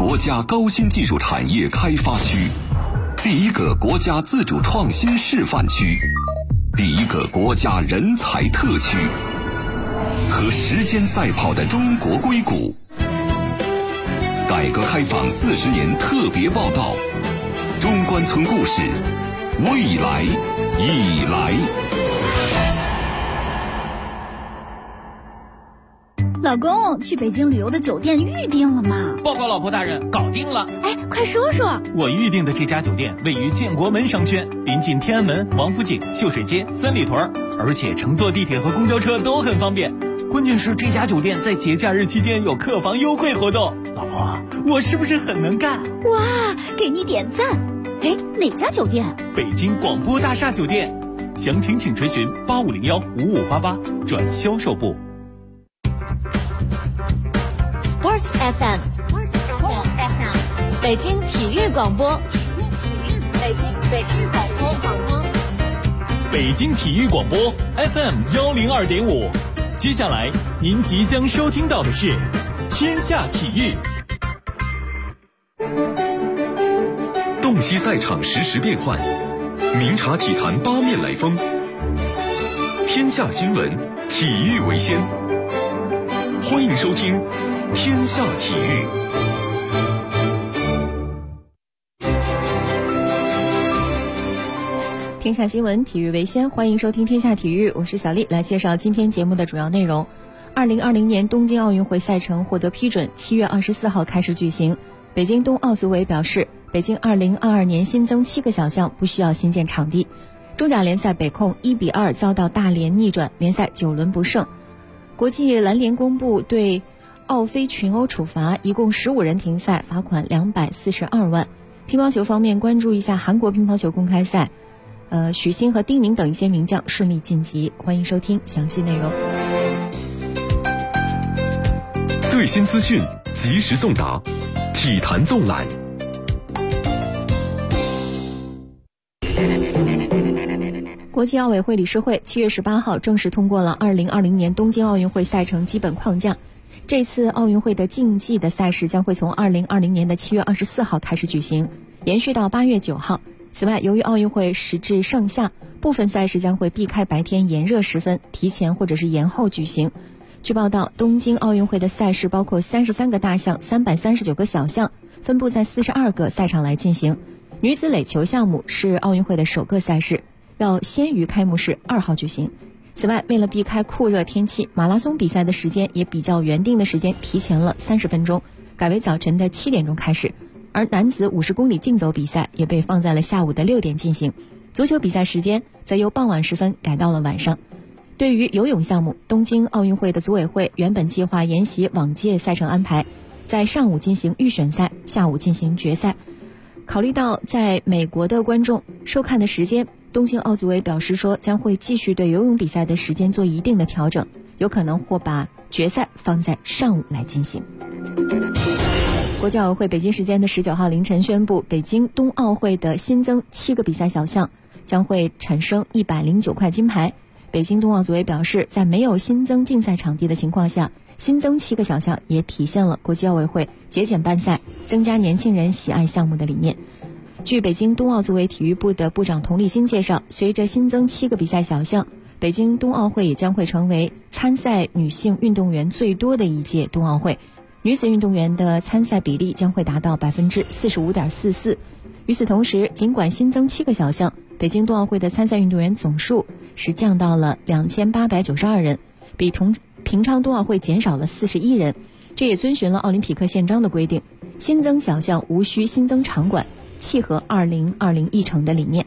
国家高新技术产业开发区，第一个国家自主创新示范区，第一个国家人才特区，和时间赛跑的中国硅谷。改革开放40年特别报道，中关村故事，未来已来。 老公，去北京旅游的酒店预定了吗？ 报告老婆大人，搞定了。 哎，快说说。 我预定的这家酒店位于建国门商圈，临近天安门、王府井、秀水街、三里屯，而且乘坐地铁和公交车都很方便。关键是这家酒店在节假日期间有客房优惠活动。老婆，我是不是很能干？ 哇，给你点赞。哎，哪家酒店？ 北京广播大厦酒店。详情请垂询8501-5588转销售部。 Sports FM， 北京体育广播，北京广播， 北京体育广播 FM102.5。接下来您即将收听到的是天下体育。 洞悉赛场实时变幻，明察体坛八面来风。天下新闻，体育为先。欢迎收听天下体育。 天下新闻，体育为先，欢迎收听天下体育，我是小丽，来介绍今天节目的主要内容。2020年东京奥运会赛程获得批准，7月24号开始举行。北京冬奥组委表示，北京2022年新增7个小项，不需要新建场地。中甲联赛北控1-2遭到大连逆转，联赛9轮不胜。国际篮联公布对奥飞群殴处罚，一共15人停赛，罚款242万。乒乓球方面，关注一下韩国乒乓球公开赛，许昕和丁宁等一些名将顺利晋级。欢迎收听详细内容。 最新资讯及时送达，体坛纵览。 国际奥委会理事会7月18号正式通过了2020年东京奥运会赛程基本框架。这次奥运会的竞技的赛事将会从2020年的7月24号开始举行，延续到8月9号。此外，由于奥运会时至盛夏，部分赛事将会避开白天炎热时分，提前或者是延后举行。据报道，东京奥运会的赛事包括33个大项、339个小项，分布在42个赛场来进行。女子垒球项目是奥运会的首个赛事，要先于开幕式2号举行。此外，为了避开酷热天气，马拉松比赛的时间也比较原定的时间提前了30分钟，改为早晨的7点钟开始。而男子50公里竞走比赛也被放在了下午的6点进行。足球比赛时间则由傍晚时分改到了晚上。对于游泳项目，东京奥运会的组委会原本计划沿袭往届赛程安排，在上午进行预选赛，下午进行决赛。考虑到在美国的观众收看的时间，东京奥组委表示说将会继续对游泳比赛的时间做一定的调整，有可能或把决赛放在上午来进行。国际奥委会北京时间的19号凌晨宣布，北京冬奥会的新增7个比赛小项将会产生109块金牌。北京冬奥组委表示，在没有新增竞赛场地的情况下，新增7个小项也体现了国际奥委会节俭办赛、增加年轻人喜爱项目的理念。据北京冬奥组委体育部的部长佟立新介绍，随着新增7个比赛小项，北京冬奥会也将会成为参赛女性运动员最多的一届冬奥会，女子运动员的参赛比例将会达到 45.44%。 与此同时，尽管新增7个小项，北京冬奥会的参赛运动员总数是降到了2892人，比平昌冬奥会减少了41人。这也遵循了奥林匹克宪章的规定，新增小项无需新增场馆，契合2020议程的理念。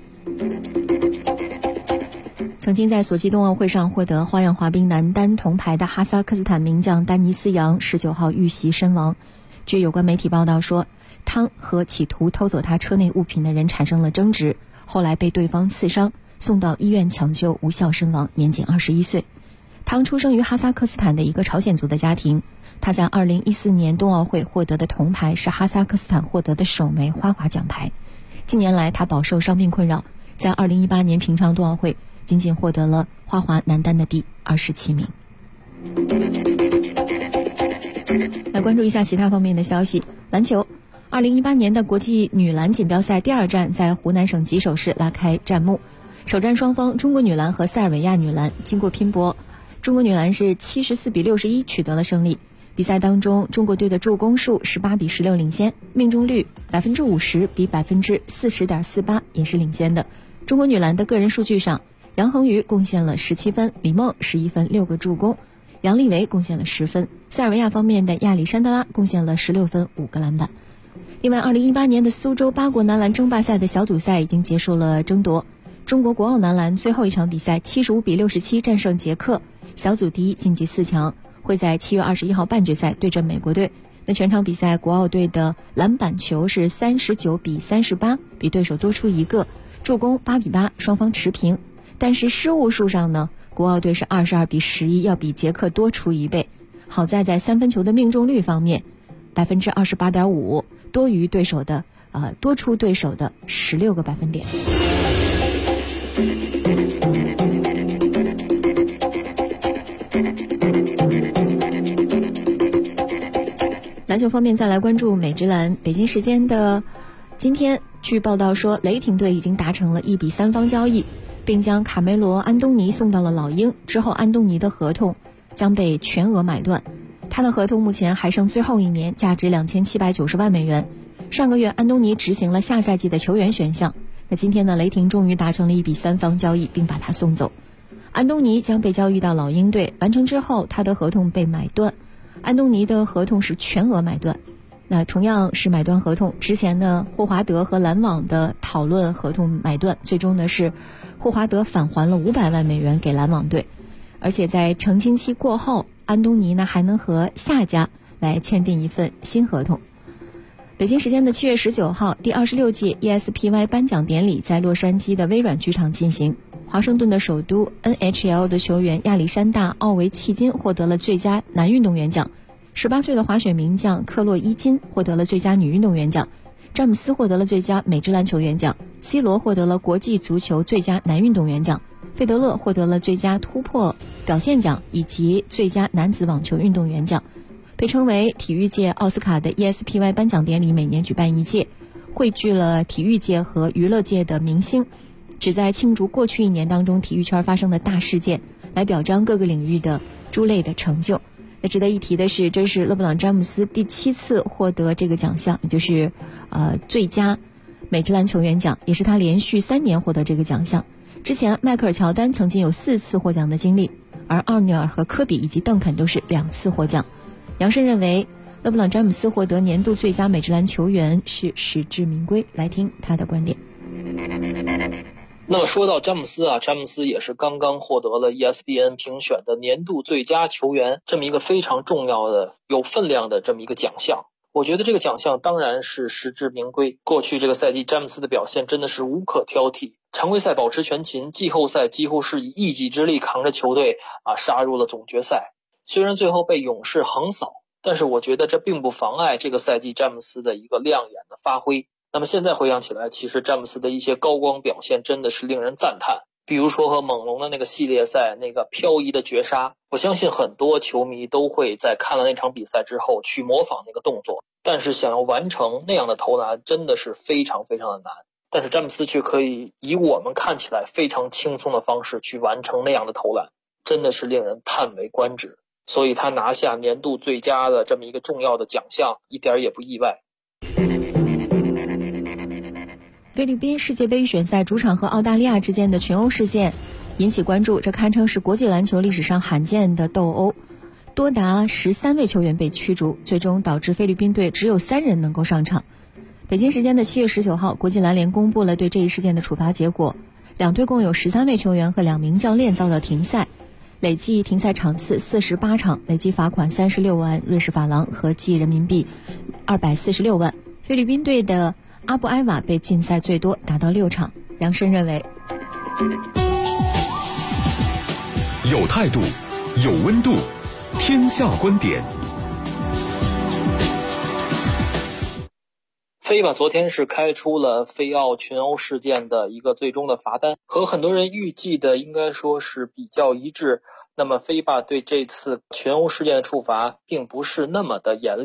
曾经在索契冬奥会上获得花样滑冰男单铜牌的哈萨克斯坦名将丹尼斯杨19号遇袭身亡。据有关媒体报道说，汤和企图偷走他车内物品的人产生了争执，后来被对方刺伤，送到医院抢救无效身亡，年仅21岁。汤出生于哈萨克斯坦的一个朝鲜族的家庭，他在2014年冬奥会获得的铜牌是哈萨克斯坦获得的首枚花滑奖牌。近年来他饱受伤病困扰，在2018年平昌冬奥会仅仅获得了花滑男单的第27名。来关注一下其他方面的消息。 篮球，2018年的国际女篮锦标赛第2站在湖南省吉首市拉开战幕。首战双方中国女篮和塞尔维亚女篮经过拼搏，中国女篮是74-61取得了胜利。比赛当中，中国队的助攻数18-16领先，命中率50%比40.48%也是领先的。中国女篮的个人数据上，杨恒宇贡献了17分，李梦11分6个助攻，杨丽维贡献了10分。塞尔维亚方面的亚历山德拉贡献了16分5个篮板。另外，2018年的苏州8国男篮争霸赛的小组赛已经结束了争夺，中国国奥男篮最后一场比赛75-67战胜捷克，小组第一晋级4强，会在7月21号半决赛对阵美国队。那全场比赛国奥队的篮板球是39-38，比对手多出1个，助攻8-8，双方持平。但是失误数上呢，国奥队是22-11，要比捷克多出1倍。好在三分球的命中率方面，28.5%，多出对手的16个百分点。篮球方面，再来关注美职篮。北京时间的今天，据报道说，雷霆队已经达成了1比3方交易，并将卡梅罗·安东尼送到了老鹰。之后，安东尼的合同将被全额买断，他的合同目前还剩最后1年，价值2790万美元。上个月，安东尼执行了下赛季的球员选项。那今天呢，雷霆终于达成了1比3方交易，并把他送走。安东尼将被交易到老鹰队，完成之后，他的合同被买断。安东尼的合同是全额买断。那同样是买断合同，之前呢，霍华德和篮网的讨论合同买断，最终呢是霍华德返还了500万美元给篮网队，而且在澄清期过后，安东尼呢还能和下家来签订一份新合同。北京时间的7月19号，第26届 ESPY 颁奖典礼在洛杉矶的微软剧场进行。华盛顿的首都 NHL 的球员亚历山大·奥维契金获得了最佳男运动员奖，18岁的滑雪名将克洛伊金获得了最佳女运动员奖，詹姆斯获得了最佳美职篮球员奖，C 罗获得了国际足球最佳男运动员奖，费德勒获得了最佳突破表现奖以及最佳男子网球运动员奖。被称为体育界奥斯卡的 ESPY 颁奖典礼每年举办一届，汇聚了体育界和娱乐界的明星，旨在庆祝过去1年当中体育圈发生的大事件，来表彰各个领域的诸类的成就。那值得一提的是，这是勒布朗·詹姆斯第7次获得这个奖项，也就是最佳美职篮球员奖，也是他连续3年获得这个奖项。之前迈克尔·乔丹曾经有4次获奖的经历，而奥尼尔和科比以及邓肯都是2次获奖。杨申认为，勒布朗·詹姆斯获得年度最佳美职篮球员是实至名归。来听他的观点。 那么说到詹姆斯詹姆斯也是刚刚获得了 ESPN 评选的年度最佳球员这么一个非常重要的有分量的这么一个奖项。我觉得这个奖项当然是实至名归。过去这个赛季詹姆斯的表现真的是无可挑剔，常规赛保持全勤，季后赛几乎是以一己之力扛着球队杀入了总决赛。虽然最后被勇士横扫，但是我觉得这并不妨碍这个赛季詹姆斯的一个亮眼的发挥。那么现在回想起来，其实詹姆斯的一些高光表现真的是令人赞叹，比如说和猛龙的那个系列赛那个飘逸的绝杀，我相信很多球迷都会在看了那场比赛之后去模仿那个动作，但是想要完成那样的投篮真的是非常非常的难，但是詹姆斯却可以以我们看起来非常轻松的方式去完成那样的投篮，真的是令人叹为观止。所以他拿下年度最佳的这么一个重要的奖项一点也不意外。 菲律宾世界杯预选赛主场和澳大利亚之间的群殴事件引起关注，这堪称是国际篮球历史上罕见的斗殴，多达13位球员被驱逐，最终导致菲律宾队只有3人能够上场。北京时间的7月19号，国际篮联公布了对这一事件的处罚结果，两队共有13位球员和2名教练遭到停赛，累计停赛场次48场，累计罚款36万瑞士法郎，合计人民币246万。菲律宾队的阿布埃瓦被禁赛最多，达到6场。杨申认为， 有态度，有温度，天下观点。 FIBA昨天是开出了菲澳群殴事件的一个最终的罚单，和很多人预计的应该说是比较一致。那么FIBA对这次群殴事件的处罚并不是那么的严厉。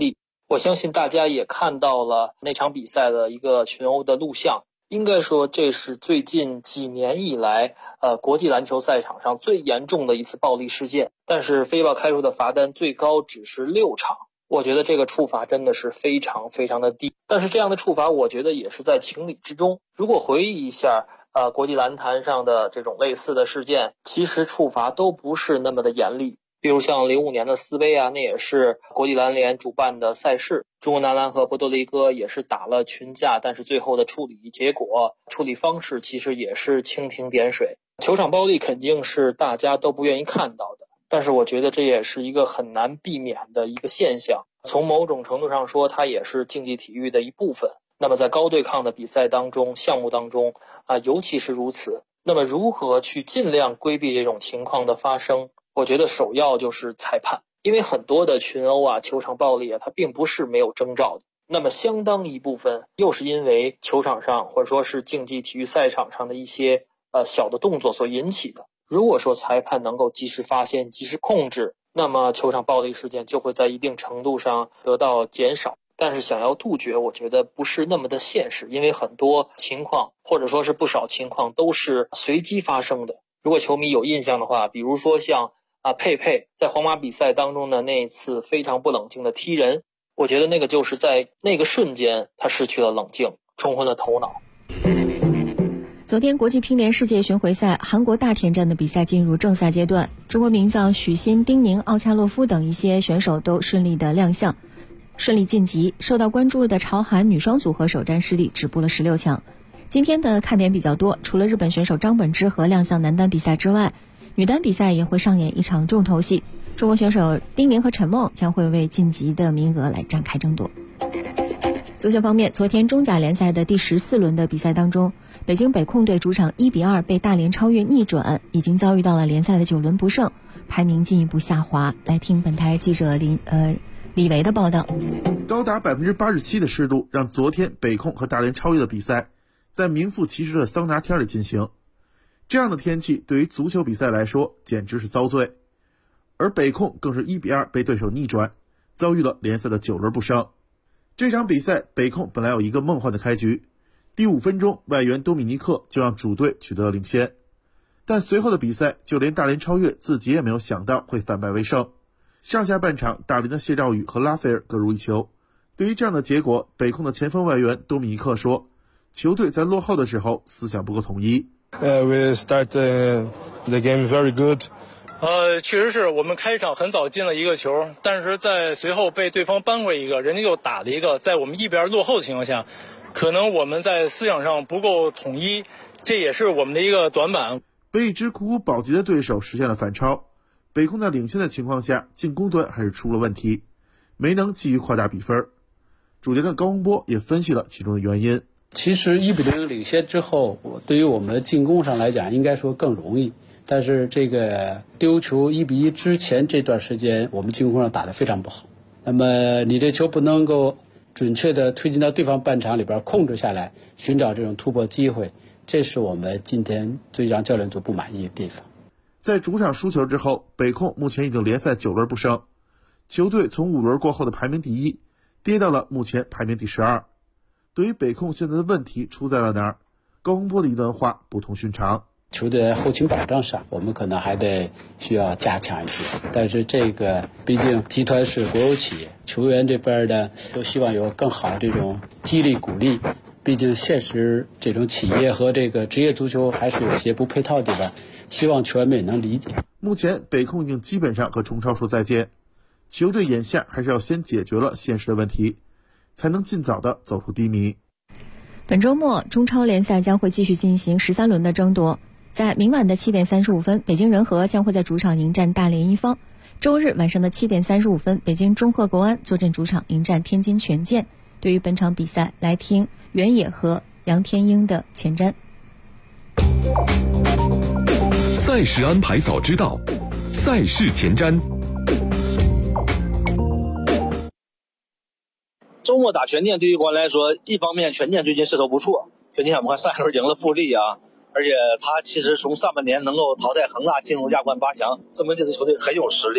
我相信大家也看到了那场比赛的一个群殴的录像，应该说这是最近几年以来国际篮球赛场上最严重的一次暴力事件。但是FIBA开出的罚单最高只是6场，我觉得这个处罚真的是非常非常的低。但是这样的处罚我觉得也是在情理之中。如果回忆一下国际篮坛上的这种类似的事件，其实处罚都不是那么的严厉。比如像05年的斯杯啊，那也是国际篮联主办的赛事，中国男篮和波多黎各也是打了群架，但是最后的处理方式其实也是蜻蜓点水。球场暴力肯定是大家都不愿意看到的，但是我觉得这也是一个很难避免的一个现象。从某种程度上说，它也是竞技体育的一部分。那么在高对抗的比赛当中，项目当中尤其是如此。那么如何去尽量规避这种情况的发生？我觉得首要就是裁判，因为很多的群殴啊、球场暴力啊，它并不是没有征兆的。那么相当一部分又是因为球场上或者说是竞技体育赛场上的一些小的动作所引起的。如果说裁判能够及时发现、及时控制，那么球场暴力事件就会在一定程度上得到减少。但是想要杜绝，我觉得不是那么的现实，因为很多情况或者说是不少情况都是随机发生的。如果球迷有印象的话，比如说像佩佩在皇马比赛当中的那一次非常不冷静的踢人，我觉得那个就是在那个瞬间他失去了冷静，冲昏了头脑。 昨天国际乒联世界巡回赛韩国大田站的比赛进入正赛阶段，中国名将许昕、丁宁、奥恰洛夫等一些选手都顺利的亮相，顺利晋级。受到关注的朝韩女双组合首战失利，止步了16强。今天的看点比较多，除了日本选手张本智和亮相男单比赛之外，女单比赛也会上演一场重头戏，中国选手丁宁和陈梦将会为晋级的名额来展开争夺。足球方面，昨天中甲联赛的第14轮的比赛当中，北京北控队主场1-2被大连超越逆转，已经遭遇到了联赛的9轮不胜，排名进一步下滑。来听本台记者李维的报道。 高达87%的湿度让昨天北控和大连超越的比赛在名副其实的桑拿天里进行。这样的天气对于足球比赛来说简直是遭罪，而北控更是1-2被对手逆转，遭遇了联赛的9轮不胜。这场比赛北控本来有一个梦幻的开局，第5分钟外援多米尼克就让主队取得了领先，但随后的比赛就连大连超越自己也没有想到会反败为胜。上下半场大连的谢兆宇和拉斐尔各入一球。对于这样的结果，北控的前锋外援多米尼克说，球队在落后的时候思想不够统一。 We start the game very good. 确实是我们开场很早进了一个球，但是在随后被对方扳回一个，人家又打了一个，在我们一边落后的情况下，可能我们在思想上不够统一，这也是我们的一个短板。 被一支苦苦保级的对手实现了反超，北控在领先的情况下，进攻端还是出了问题，没能继续扩大比分。主监的高洪波也分析了其中的原因。 其实1-0领先之后，对于我们进攻上来讲应该说更容易，但是这个丢球1-1之前这段时间我们进攻上打得非常不好，那么你这球不能够准确的推进到对方半场里边控制下来，寻找这种突破机会，这是我们今天最让教练组不满意的地方。 在主场输球之后，北控目前已经联赛9轮不胜，球队从5轮过后的排名第1跌到了目前排名第12。对于北控现在的问题出在了哪儿，高洪波的一段话不同寻常。 球队后勤保障上我们可能还得需要加强一些，但是这个毕竟集团是国有企业，球员这边的都希望有更好的这种激励鼓励，毕竟现实这种企业和这个职业足球还是有些不配套的地方，希望球员们也能理解。 目前北控已经基本上和中超说再见，球队眼下还是要先解决了现实的问题，才能尽早的走出低迷。 本周末中超联赛将会继续进行13轮的争夺，在明晚的7点35分，北京人和将会在主场迎战大连一方。周日晚上的7点35分，北京中赫国安坐镇主场迎战天津权健。对于本场比赛，来听原野和杨天鹰的前瞻。 赛事安排早知道，赛事前瞻。 周末打权健对于国安来说，一方面权健最近势头不错，权健我们看上一轮赢了富力啊，而且他其实从上半年能够淘汰恒大进入亚冠8强，证明这支球队很有实力。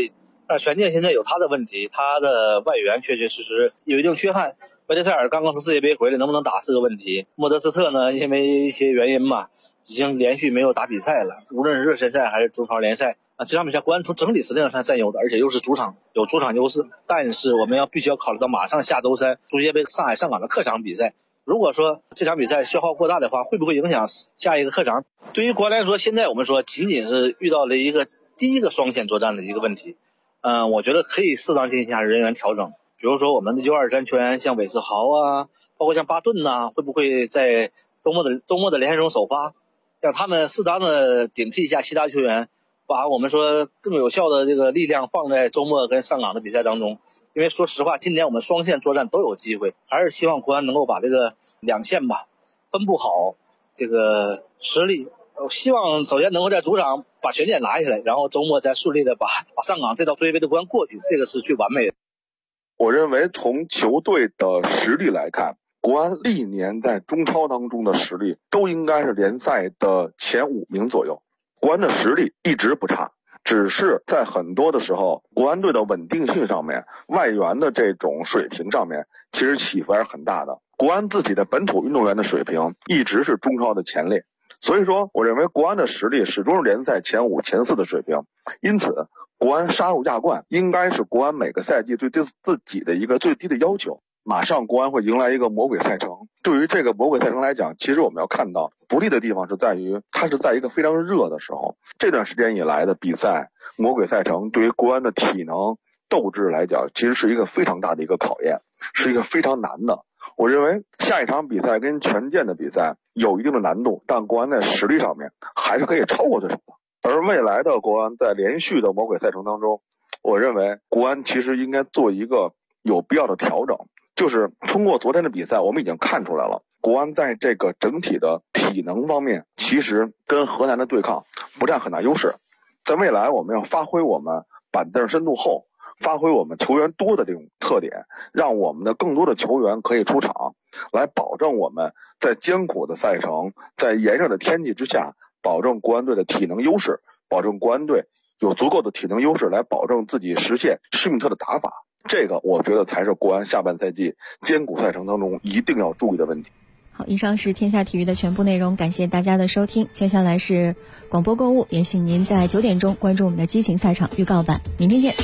权健现在有他的问题，他的外援确确实实有一定缺憾。维特塞尔刚刚从世界杯回来，能不能打是个问题。莫德斯特呢，因为一些原因嘛，已经连续没有打比赛了，无论是热身赛还是中超联赛啊，这场比赛国安从整体实力上它占优的，而且又是主场，有主场优势。但是我们必须要考虑到马上下周3足协杯上海上港的客场比赛，如果说这场比赛消耗过大的话，会不会影响下一个客场？对于国安来说，现在我们说仅仅是遇到了第一个双线作战的一个问题，我觉得可以适当进行一下人员调整。比如说我们的U23球员像韦世豪啊，包括像巴顿呐，会不会在周末的联赛中首发，让他们适当的顶替一下其他球员，把我们说更有效的这个力量放在周末跟上港的比赛当中。因为说实话，今年我们双线作战都有机会，还是希望国安能够把这个两线吧分布好这个实力。希望首先能够在主场把权健拿下来，然后周末再顺利的把上港这道足协杯的关过去，这个是最完美的。 我认为从球队的实力来看，国安历年在中超当中的实力都应该是联赛的前5名左右。国安的实力一直不差，只是在很多的时候，国安队的稳定性上面，外援的这种水平上面，其实起伏还是很大的。国安自己的本土运动员的水平一直是中超的前列，所以说我认为国安的实力始终是联赛前5、前4的水平。因此国安杀入亚冠应该是国安每个赛季对自己的一个最低的要求。马上国安会迎来一个魔鬼赛程，对于这个魔鬼赛程来讲，其实我们要看到不利的地方是在于它是在一个非常热的时候，这段时间以来的比赛魔鬼赛程对于国安的体能斗志来讲，其实是一个非常大的一个考验，是一个非常难的。我认为下一场比赛跟权健的比赛有一定的难度，但国安在实力上面还是可以超过对手的。而未来的国安在连续的魔鬼赛程当中，我认为国安其实应该做一个有必要的调整，就是通过昨天的比赛我们已经看出来了，国安在这个整体的体能方面其实跟河南的对抗不占很大优势。在未来我们要发挥我们板凳深度厚，发挥我们球员多的这种特点，让我们的更多的球员可以出场，来保证我们在艰苦的赛程，在炎热的天气之下，保证国安队的体能优势，保证国安队有足够的体能优势来保证自己实现施密特的打法。这个我觉得才是国安下半赛季艰苦赛程当中一定要注意的问题。 好，以上是天下体育的全部内容，感谢大家的收听。接下来是广播购物，也请您在9点钟关注我们的激情赛场预告版。明天见。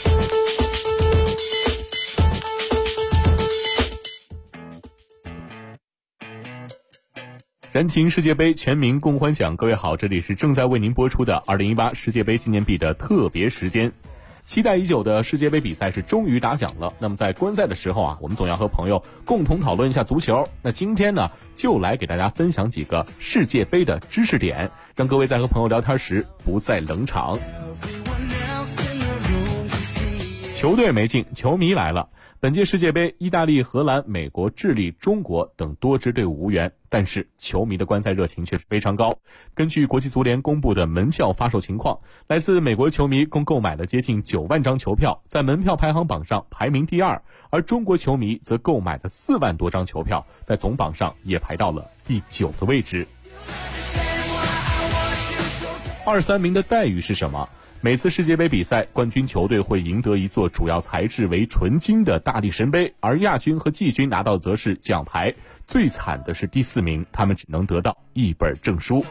燃情世界杯，全民共欢享。各位好，这里是正在为您播出的2018世界杯纪念币的特别时间。期待已久的世界杯比赛是终于打响了。那么在观赛的时候啊，我们总要和朋友共同讨论一下足球。那今天呢，就来给大家分享几个世界杯的知识点，让各位在和朋友聊天时不再冷场。球队没进，球迷来了。本届世界杯，意大利、荷兰、美国、智利、中国等多支队伍无缘，但是球迷的观赛热情却是非常高。根据国际足联公布的门票发售情况，来自美国球迷共购买了接近9万张球票，在门票排行榜上排名第2，而中国球迷则购买了4万多张球票，在总榜上也排到了第9的位置。2、3名的待遇是什么？每次世界杯比赛，冠军球队会赢得一座主要材质为纯金的大力神杯，而亚军和季军拿到则是奖牌。最惨的是第4名，他们只能得到一本证书。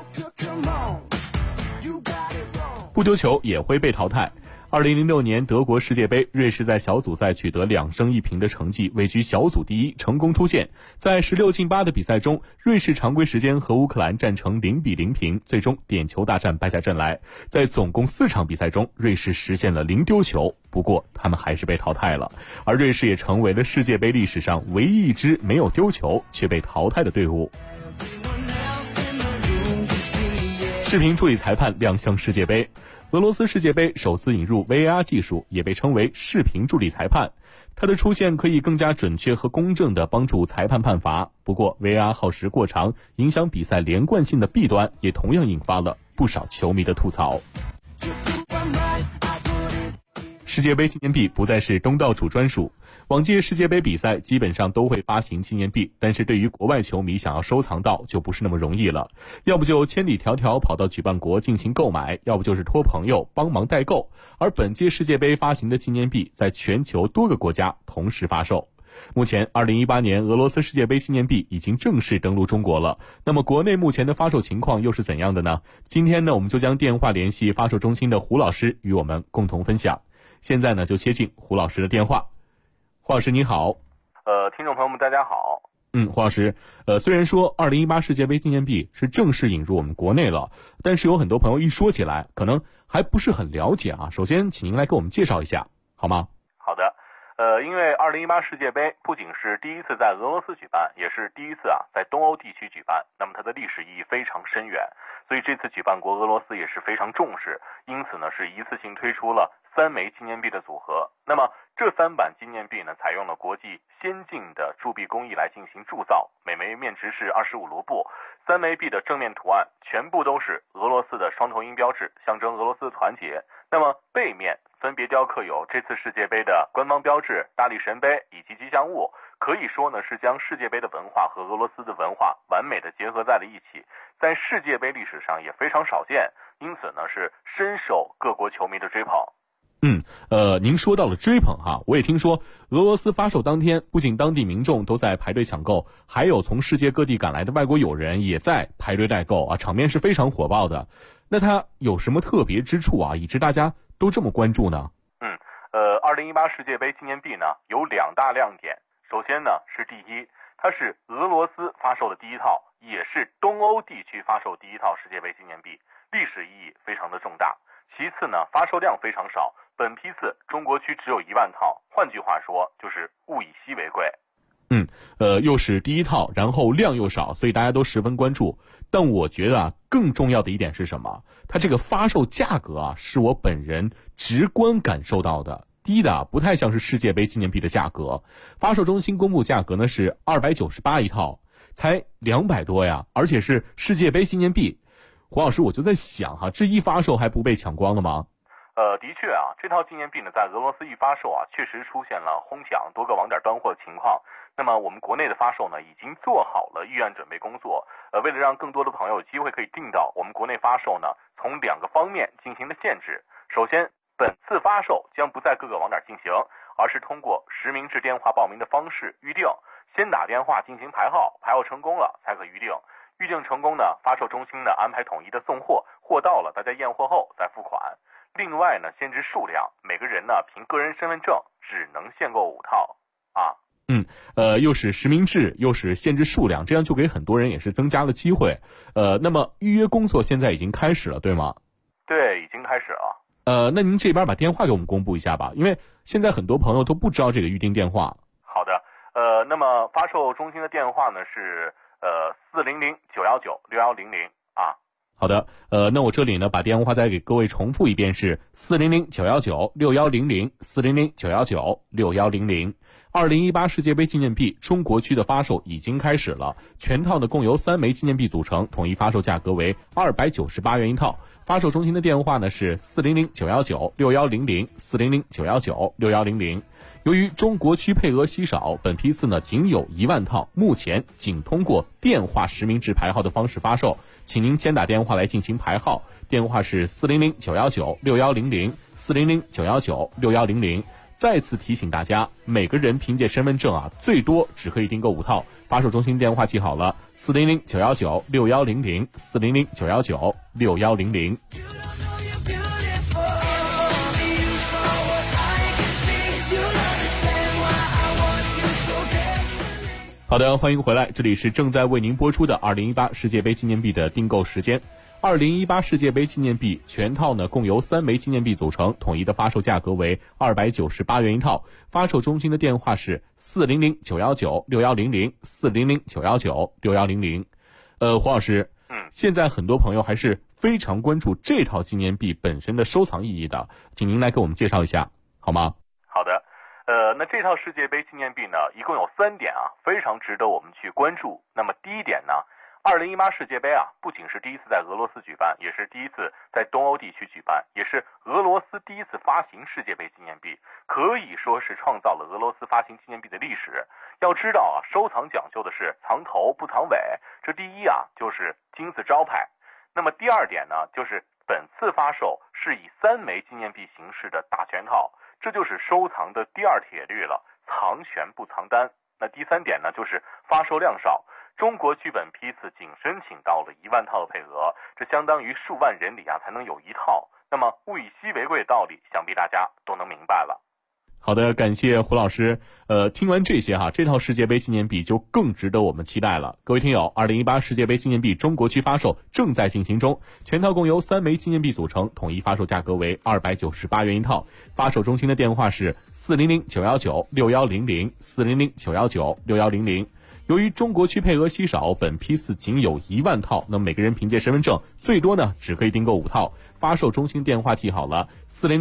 不丢球也会被淘汰。2006年德国世界杯，瑞士在小组赛取得2胜1平的成绩，位居小组第1，成功出线。在16进8的比赛中，瑞士常规时间和乌克兰战成0-0平，最终点球大战败下阵来。在总共4场比赛中，瑞士实现了0丢球，不过他们还是被淘汰了。而瑞士也成为了世界杯历史上唯一一支没有丢球却被淘汰的队伍。视频助理裁判亮相世界杯。俄罗斯世界杯首次引入 VAR 技术，也被称为视频助理裁判。它的出现可以更加准确和公正地帮助裁判判罚。不过 VAR 耗时过长，影响比赛连贯性的弊端也同样引发了不少球迷的吐槽。 世界杯纪念币不再是东道主专属。往届世界杯比赛基本上都会发行纪念币，但是对于国外球迷想要收藏到就不是那么容易了，要不就千里迢迢跑到举办国进行购买，要不就是托朋友帮忙代购。而本届世界杯发行的纪念币在全球多个国家同时发售。目前2018年俄罗斯世界杯纪念币已经正式登陆中国了，那么国内目前的发售情况又是怎样的呢？今天呢，我们就将电话联系发售中心的胡老师与我们共同分享。现在呢，就接进胡老师的电话。胡老师你好。 听众朋友们大家好。 胡老师，虽然说2018世界杯纪念币是正式引入我们国内了，但是有很多朋友一说起来可能还不是很了解啊。首先请您来给我们介绍一下好吗？ 好的。因为2018世界杯不仅是第一次在俄罗斯举办，也是第一次在东欧地区举办，那么它的历史意义非常深远，所以这次举办国俄罗斯也是非常重视，因此呢是一次性推出了3枚纪念币的组合。那么这3版纪念币呢，采用了国际先进的铸币工艺来进行铸造，每枚面值是25卢布，3枚币的正面图案全部都是俄罗斯的双头鹰标志，象征俄罗斯的团结。那么背面分别雕刻有这次世界杯的官方标志、大力神杯以及吉祥物，可以说呢是将世界杯的文化和俄罗斯的文化完美的结合在了一起，在世界杯历史上也非常少见，因此呢是深受各国球迷的追捧。 您说到了追捧哈，我也听说俄罗斯发售当天，不仅当地民众都在排队抢购，还有从世界各地赶来的外国友人也在排队代购啊，场面是非常火爆的。那它有什么特别之处啊，以致大家都这么关注呢 ？2018世界杯纪念币呢有2大亮点。首先呢是第一，它是俄罗斯发售的第一套，也是东欧地区发售第一套世界杯纪念币，历史意义非常的重大。其次呢，发售量非常少，本批次中国区只有1万套，换句话说就是物以稀为贵。 又是第一套，然后量又少，所以大家都十分关注。但我觉得更重要的一点是什么？它这个发售价格是我本人直观感受到的，低的不太像是世界杯纪念币的价格。发售中心公布价格呢是298一套，才200多呀，而且是世界杯纪念币。胡老师，我就在想这一发售还不被抢光了吗？ 的确这套纪念币呢，在俄罗斯一发售确实出现了哄抢、多个网点断货的情况。那么我们国内的发售呢，已经做好了预案准备工作。为了让更多的朋友有机会可以订到，我们国内发售呢，从2个方面进行了限制。首先，本次发售将不在各个网点进行，而是通过实名制电话报名的方式预定，先打电话进行排号，排号成功了才可预定。预定成功呢，发售中心呢安排统一的送货，货到了大家验货后再付款。另外呢，限制数量，每个人呢凭个人身份证只能限购5套又是实名制，又是限制数量，这样就给很多人也是增加了机会。那么预约工作现在已经开始了，对吗？ 对，已经开始了。 那您这边把电话给我们公布一下吧，因为现在很多朋友都不知道这个预订电话。 好的，那么发售中心的电话呢是400-919-6100 好的，那我这里呢把电话再给各位重复一遍，是400-919-6100 400-919-6100。2018世界杯纪念币中国区的发售已经开始了，全套呢共由3枚纪念币组成，统一发售价格为298元一套。发售中心的电话呢是400-919-6100 400-919-6100。由于中国区配额稀少，本批次呢仅有1万套，目前仅通过电话实名制排号的方式发售，请您先打电话来进行排号，电话是400-919-6100 400-919-6100。再次提醒大家，每个人凭借身份证最多只可以订购5套。发售中心电话记好了，400-919-6100 400-919-6100。好的，欢迎回来，这里是正在为您播出的2018世界杯纪念币的订购时间。2018世界杯纪念币全套呢共由3枚纪念币组成，统一的发售价格为298元一套。发售中心的电话是400-919-6100 400-919-6100。黄老师，现在很多朋友还是非常关注这套纪念币本身的收藏意义的，请您来给我们介绍一下好吗？ 好的，那这套世界杯纪念币呢，一共有3点非常值得我们去关注。那么第一点呢 2018世界杯啊，不仅是第一次在俄罗斯举办，也是第一次在东欧地区举办，也是俄罗斯第一次发行世界杯纪念币，可以说是创造了俄罗斯发行纪念币的历史。要知道啊，收藏讲究的是藏头不藏尾，这第一啊就是金字招牌。那么第二点呢，就是本次发售是以3枚纪念币形式的大全套，这就是收藏的第二铁律了，藏权不藏单。那第3点呢，就是发售量少。中国剧本批次仅申请到了1万套的配额，这相当于数万人里啊才能有1套。那么物以稀为贵的道理，想必大家都能明白了。 好的，感谢胡老师。听完这些这套世界杯纪念币就更值得我们期待了。各位听友，2018世界杯纪念币中国区发售正在进行中，全套共由3枚纪念币组成，统一发售价格为298元一套。发售中心的电话是400-919-6100，400-919-6100。由于中国区配额稀少，本批次仅有1万套，那么每个人凭借身份证最多呢只可以订购5套。发售中心电话记好了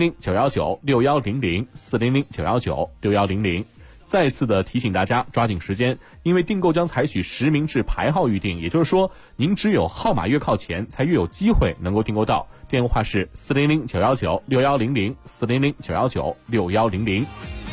，400-919-6100，400-919-6100。再次的提醒大家抓紧时间，因为订购将采取实名制排号预订，也就是说您只有号码越靠前才越有机会能够订购到。电话是400-919-6100，400-919-6100。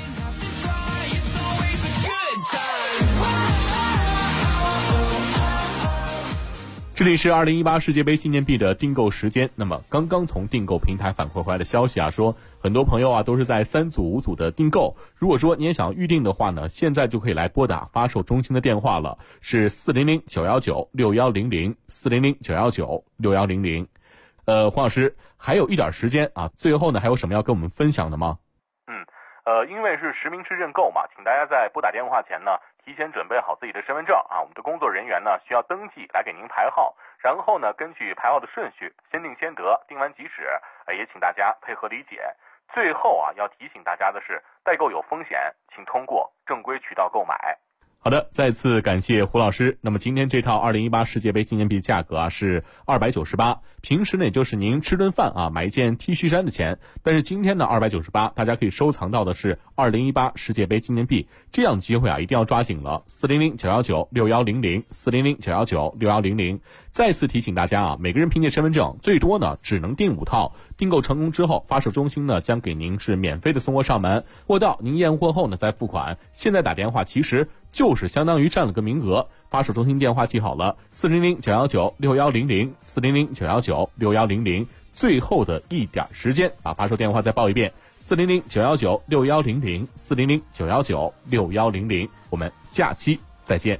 这里是2018世界杯纪念币的订购时间。那么刚刚从订购平台反馈回来的消息说很多朋友都是在3组5组的订购。如果说你也想预定的话呢，现在就可以来拨打发售中心的电话了，是400-919-6100， 400-919-6100。黄老师还有一点时间最后呢还有什么要跟我们分享的吗？ 因为是实名制认购嘛，请大家在拨打电话前呢提前准备好自己的身份证我们的工作人员呢需要登记来给您排号，然后呢根据排号的顺序先定先得，定完即止，也请大家配合理解。最后要提醒大家的是，代购有风险，请通过正规渠道购买。 好的，再次感谢胡老师。那么今天这套2018世界杯纪念币价格是298，平时呢也就是您吃顿饭买一件 T 恤衫的钱，但是今天呢298，大家可以收藏到的是2018世界杯纪念币，这样机会一定要抓紧了。400-919-6100， 400-919-6100。再次提醒大家每个人凭借身份证最多呢只能订5套，订购成功之后，发售中心呢将给您是免费的送货上门，货到您验货后呢再付款。现在打电话其实就是相当于占了个名额。发售中心电话记好了，400-919-6100， 400-919-6100。最后的一点时间，把发售电话再报一遍，400-919-6100， 400-919-6100。我们下期再见。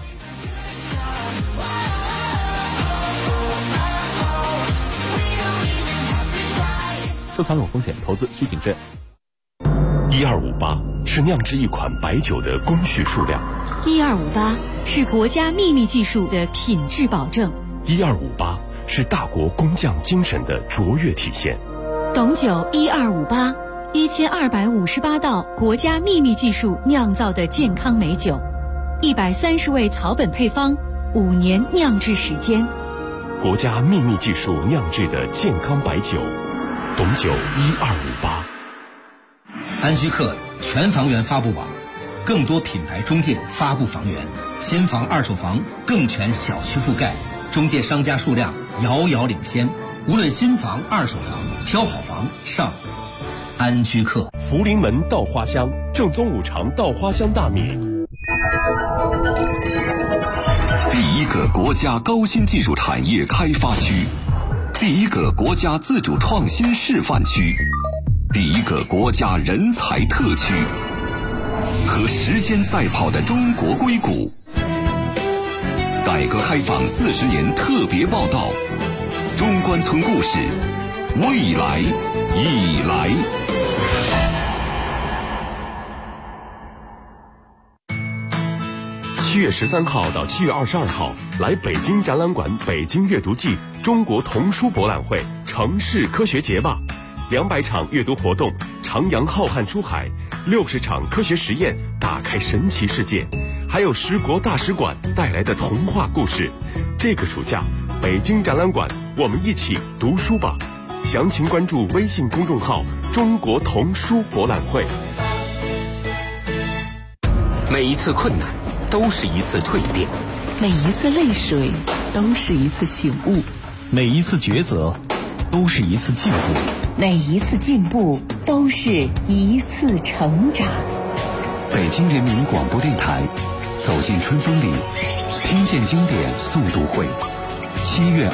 收藏有风险，投资需谨慎。 1258是酿制一款白酒的工序数量 ，1258是国家秘密技术的品质保证 ，1258是大国工匠精神的卓越体现。 董酒1258 1258道国家秘密技术酿造的健康美酒，130味草本配方，5年酿制时间， 国家秘密技术酿制的健康白酒，董酒1258。 安居客全房源发布网，更多品牌中介发布房源，新房二手房更全小区覆盖，中介商家数量遥遥领先。无论新房二手房，挑好房上安居客。 福临门稻花香，正宗五常稻花香大米。 第一个国家高新技术产业开发区，第一个国家自主创新示范区，第一个国家人才特区，和时间赛跑的中国硅谷。改革开放40年特别报道，中关村故事，未来已来。 7月13号到7月22号，来北京展览馆北京阅读季中国童书博览会城市科学节吧，200场阅读活动，徜徉浩瀚书海，60场科学实验，打开神奇世界，还有10国大使馆带来的童话故事。这个暑假，北京展览馆，我们一起读书吧。详情关注微信公众号中国童书博览会。 每一次困难都是一次蜕变， 每一次泪水都是一次醒悟， 每一次抉择都是一次进步， 每一次进步都是一次成长。 北京人民广播电台，走进春风里，听见经典诵读会，7月